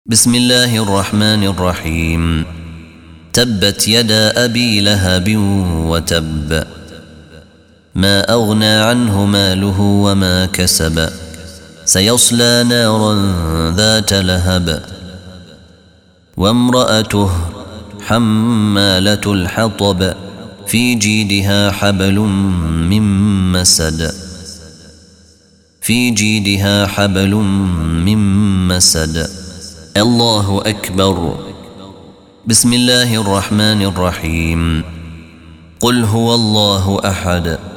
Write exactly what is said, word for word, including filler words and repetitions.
بسم الله الرحمن الرحيم. تبت يدا أبي لهب وتب، ما أغنى عنه ماله وما كسب، سيصلى نارا ذات لهب، وامرأته حمالة الحطب، في جيدها حبل من مسد في جيدها حبل من مسد. الله أكبر. بسم الله الرحمن الرحيم. قل هو الله أحد